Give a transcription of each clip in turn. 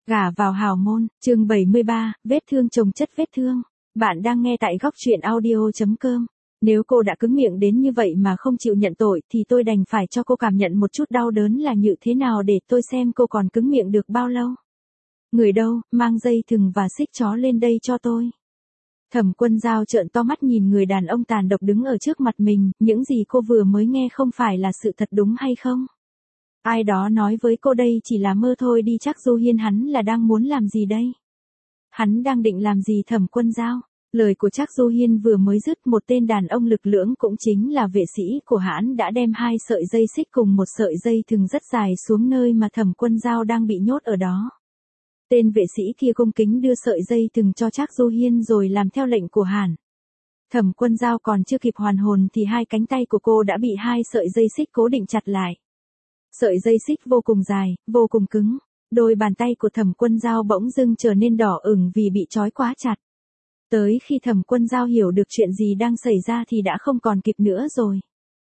Gả vào hào môn, chương 73, vết thương chồng chất vết thương. Bạn đang nghe tại góc truyện audio.com. Nếu cô đã cứng miệng đến như vậy mà không chịu nhận tội thì tôi đành phải cho cô cảm nhận một chút đau đớn là như thế nào để tôi xem cô còn cứng miệng được bao lâu. Người đâu, mang dây thừng và xích chó lên đây cho tôi. Thẩm Quân Dao trợn to mắt nhìn người đàn ông tàn độc đứng ở trước mặt mình, những gì cô vừa mới nghe không phải là sự thật đúng hay không? Ai đó nói với cô đây chỉ là mơ thôi đi, chắc Du Hiên hắn là đang muốn làm gì đây? Hắn đang định làm gì Thẩm Quân Dao? Lời của Trác Du Hiên vừa mới dứt, một tên đàn ông lực lưỡng cũng chính là vệ sĩ của hắn đã đem 2 sợi dây xích cùng một sợi dây thừng rất dài xuống nơi mà Thẩm Quân Dao đang bị nhốt ở đó. Tên vệ sĩ kia cung kính đưa sợi dây thừng cho Trác Du Hiên rồi làm theo lệnh của hắn. Thẩm Quân Dao còn chưa kịp hoàn hồn thì 2 cánh tay của cô đã bị 2 sợi dây xích cố định chặt lại. Sợi dây xích vô cùng dài, vô cùng cứng. Đôi bàn tay của Thẩm Quân Dao bỗng dưng trở nên đỏ ửng vì bị trói quá chặt. Tới khi Thẩm Quân Dao hiểu được chuyện gì đang xảy ra thì đã không còn kịp nữa rồi.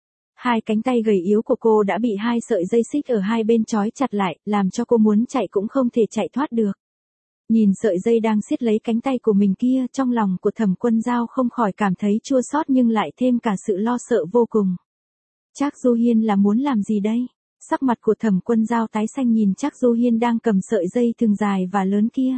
2 cánh tay gầy yếu của cô đã bị 2 sợi dây xích ở hai bên trói chặt lại, làm cho cô muốn chạy cũng không thể chạy thoát được. Nhìn sợi dây đang siết lấy cánh tay của mình kia, trong lòng của Thẩm Quân Dao không khỏi cảm thấy chua xót nhưng lại thêm cả sự lo sợ vô cùng. Trác Du Hiên là muốn làm gì đây? Sắc mặt của Thẩm Quân Dao tái xanh nhìn Trác Du Hiên đang cầm sợi dây thừng dài và lớn kia.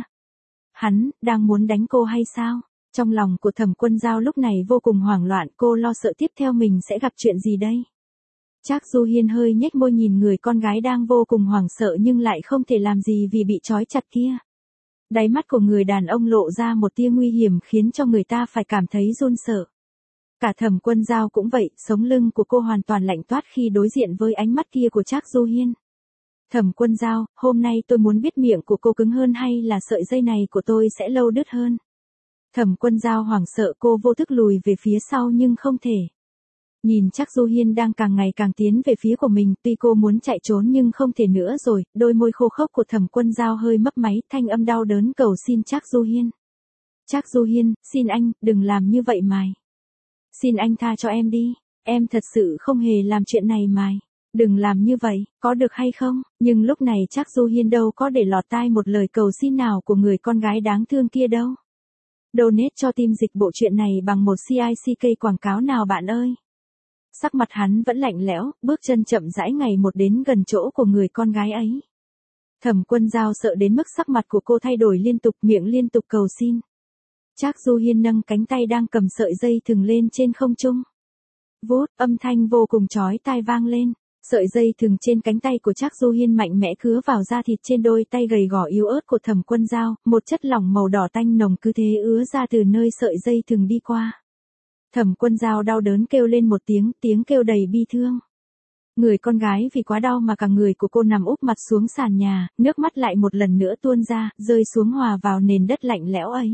Hắn đang muốn đánh cô hay sao? Trong lòng của Thẩm Quân Dao lúc này vô cùng hoảng loạn, cô lo sợ tiếp theo mình sẽ gặp chuyện gì đây? Trác Du Hiên hơi nhếch môi nhìn người con gái đang vô cùng hoảng sợ nhưng lại không thể làm gì vì bị trói chặt kia. Đáy mắt của người đàn ông lộ ra một tia nguy hiểm khiến cho người ta phải cảm thấy run sợ. Cả Thẩm Quân Dao cũng vậy, sống lưng của cô hoàn toàn lạnh toát khi đối diện với ánh mắt kia của Trác Du Hiên. Thẩm Quân Dao, hôm nay tôi muốn biết miệng của cô cứng hơn hay là sợi dây này của tôi sẽ lâu đứt hơn. Thẩm Quân Dao hoảng sợ, cô vô thức lùi về phía sau nhưng không thể. Nhìn Trác Du Hiên đang càng ngày càng tiến về phía của mình, tuy cô muốn chạy trốn nhưng không thể nữa rồi, đôi môi khô khốc của Thẩm Quân Dao hơi mấp máy, thanh âm đau đớn cầu xin Trác Du Hiên. Trác Du Hiên, xin anh, đừng làm như vậy mày. Xin anh tha cho em đi, em thật sự không hề làm chuyện này mày. Đừng làm như vậy, có được hay không? Nhưng lúc này Trác Du Hiên đâu có để lọt tai một lời cầu xin nào của người con gái đáng thương kia đâu. Donate cho team dịch bộ truyện này bằng một CICK quảng cáo nào bạn ơi. Sắc mặt hắn vẫn lạnh lẽo, bước chân chậm rãi ngày một đến gần chỗ của người con gái ấy. Thẩm Quân Dao sợ đến mức sắc mặt của cô thay đổi liên tục, miệng liên tục cầu xin. Trác Du Hiên nâng cánh tay đang cầm sợi dây thừng lên trên không trung. Vút, âm thanh vô cùng chói tai vang lên. Sợi dây thừng trên cánh tay của Trác Du Hiên mạnh mẽ cứa vào da thịt trên đôi tay gầy gò yếu ớt của Thẩm Quân Dao, một chất lỏng màu đỏ tanh nồng cứ thế ứa ra từ nơi sợi dây thừng đi qua. Thẩm Quân Dao đau đớn kêu lên một tiếng, tiếng kêu đầy bi thương. Người con gái vì quá đau mà cả người của cô nằm úp mặt xuống sàn nhà, nước mắt lại một lần nữa tuôn ra, rơi xuống hòa vào nền đất lạnh lẽo ấy.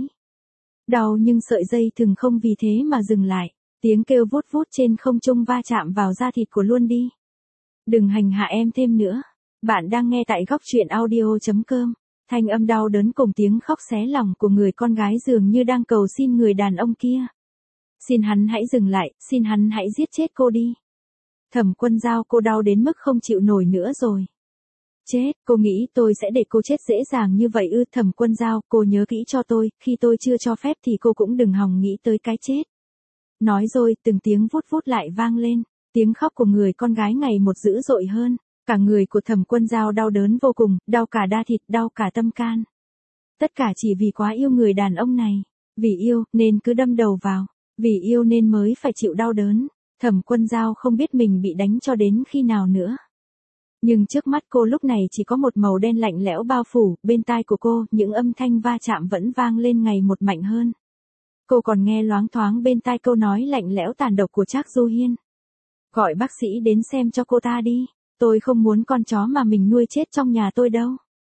Đau nhưng sợi dây thừng không vì thế mà dừng lại, tiếng kêu vút vút trên không trung va chạm vào da thịt của luôn đi. Đừng hành hạ em thêm nữa. Bạn đang nghe tại góc truyện audio.com. Thanh âm đau đớn cùng tiếng khóc xé lòng của người con gái dường như đang cầu xin người đàn ông kia. Xin hắn hãy dừng lại, xin hắn hãy giết chết cô đi. Thẩm Quân Dao, cô đau đến mức không chịu nổi nữa rồi. Chết, cô nghĩ tôi sẽ để cô chết dễ dàng như vậy ư? Thẩm Quân Dao, cô nhớ kỹ cho tôi, khi tôi chưa cho phép thì cô cũng đừng hòng nghĩ tới cái chết. Nói rồi, từng tiếng vút vút lại vang lên. Tiếng khóc của người con gái ngày một dữ dội hơn, cả người của Thẩm Quân Dao đau đớn vô cùng, đau cả da thịt, đau cả tâm can. Tất cả chỉ vì quá yêu người đàn ông này, vì yêu nên cứ đâm đầu vào, vì yêu nên mới phải chịu đau đớn. Thẩm Quân Dao không biết mình bị đánh cho đến khi nào nữa. Nhưng trước mắt cô lúc này chỉ có một màu đen lạnh lẽo bao phủ, bên tai của cô, những âm thanh va chạm vẫn vang lên ngày một mạnh hơn. Cô còn nghe loáng thoáng bên tai câu nói lạnh lẽo tàn độc của Trác Du Hiên. Gọi bác sĩ đến xem cho cô ta đi, tôi không muốn con chó mà mình nuôi chết trong nhà tôi đâu.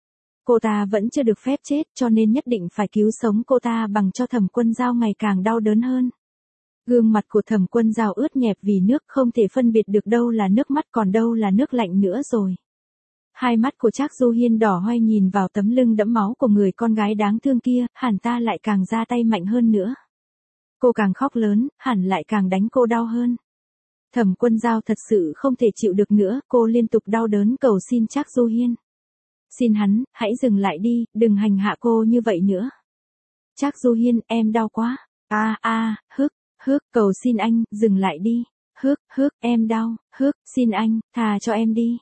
Cô ta vẫn chưa được phép chết cho nên nhất định phải cứu sống cô ta bằng cho Thẩm Quân Dao ngày càng đau đớn hơn. Gương mặt của Thẩm Quân Dao ướt nhẹp vì nước, không thể phân biệt được đâu là nước mắt còn đâu là nước lạnh nữa rồi. Hai mắt của Trác Du Hiên đỏ hoe nhìn vào tấm lưng đẫm máu của người con gái đáng thương kia, hẳn ta lại càng ra tay mạnh hơn nữa. Cô càng khóc lớn, hẳn lại càng đánh cô đau hơn. Thẩm Quân Dao thật sự không thể chịu được nữa, cô liên tục đau đớn cầu xin Trác Du Hiên. Xin hắn, hãy dừng lại đi, đừng hành hạ cô như vậy nữa. Trác Du Hiên, em đau quá. Cầu xin anh, dừng lại đi. Em đau. Xin anh, thà cho em đi.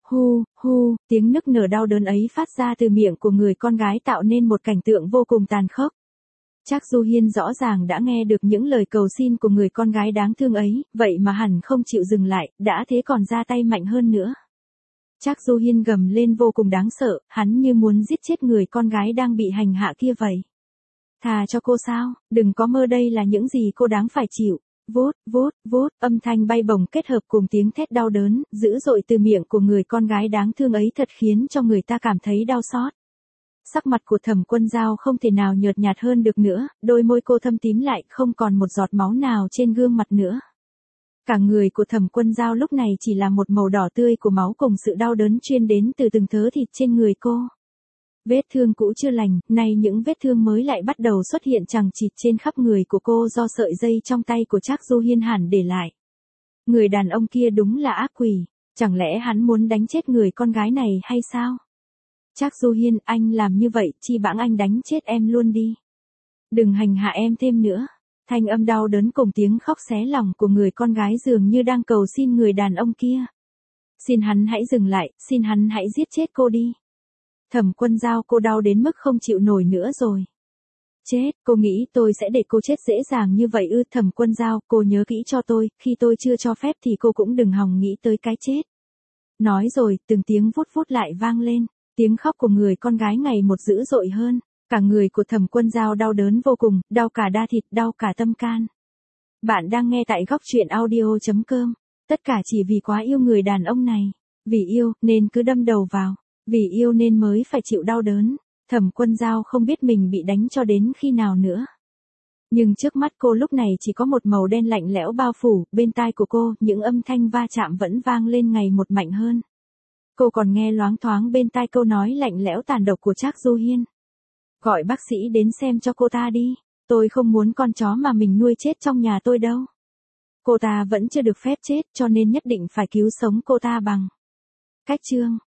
Tiếng nức nở đau đớn ấy phát ra từ miệng của người con gái tạo nên một cảnh tượng vô cùng tàn khốc. Trác Du Hiên rõ ràng đã nghe được những lời cầu xin của người con gái đáng thương ấy, vậy mà hẳn không chịu dừng lại, đã thế còn ra tay mạnh hơn nữa. Trác Du Hiên gầm lên vô cùng đáng sợ, hắn như muốn giết chết người con gái đang bị hành hạ kia vậy. Thà cho cô sao, đừng có mơ đây là những gì cô đáng phải chịu. Vút, âm thanh bay bổng kết hợp cùng tiếng thét đau đớn, dữ dội từ miệng của người con gái đáng thương ấy thật khiến cho người ta cảm thấy đau xót. Sắc mặt của Thẩm Quân Dao không thể nào nhợt nhạt hơn được nữa, đôi môi cô thâm tím lại không còn một giọt máu nào trên gương mặt nữa. Cả người của Thẩm Quân Dao lúc này chỉ là một màu đỏ tươi của máu cùng sự đau đớn chuyên đến từ từng thớ thịt trên người cô. Vết thương cũ chưa lành, nay những vết thương mới lại bắt đầu xuất hiện chằng chịt trên khắp người của cô do sợi dây trong tay của Trác Du Hiên hẳn để lại. Người đàn ông kia đúng là ác quỷ, chẳng lẽ hắn muốn đánh chết người con gái này hay sao? Trác Du Hiên, anh làm như vậy, chi bằng anh đánh chết em luôn đi. Đừng hành hạ em thêm nữa. Thanh âm đau đớn cùng tiếng khóc xé lòng của người con gái dường như đang cầu xin người đàn ông kia. Xin hắn hãy dừng lại, xin hắn hãy giết chết cô đi. Thẩm Quân Dao, cô đau đến mức không chịu nổi nữa rồi. Chết, cô nghĩ tôi sẽ để cô chết dễ dàng như vậy ư? Thẩm Quân Dao, cô nhớ kỹ cho tôi, khi tôi chưa cho phép thì cô cũng đừng hòng nghĩ tới cái chết. Nói rồi, từng tiếng vút vút lại vang lên, tiếng khóc của người con gái ngày một dữ dội hơn. Cả người của Thẩm Quân Dao đau đớn vô cùng, đau cả da thịt, đau cả tâm can. Bạn đang nghe tại góc truyện audio.com. Tất cả chỉ vì quá yêu người đàn ông này. Vì yêu, nên cứ đâm đầu vào. Vì yêu nên mới phải chịu đau đớn. Thẩm Quân Dao không biết mình bị đánh cho đến khi nào nữa. Nhưng trước mắt cô lúc này chỉ có một màu đen lạnh lẽo bao phủ, bên tai của cô, những âm thanh va chạm vẫn vang lên ngày một mạnh hơn. Cô còn nghe loáng thoáng bên tai câu nói lạnh lẽo tàn độc của Trác Du Hiên. Gọi bác sĩ đến xem cho cô ta đi, tôi không muốn con chó mà mình nuôi chết trong nhà tôi đâu. Cô ta vẫn chưa được phép chết cho nên nhất định phải cứu sống cô ta bằng cách chương.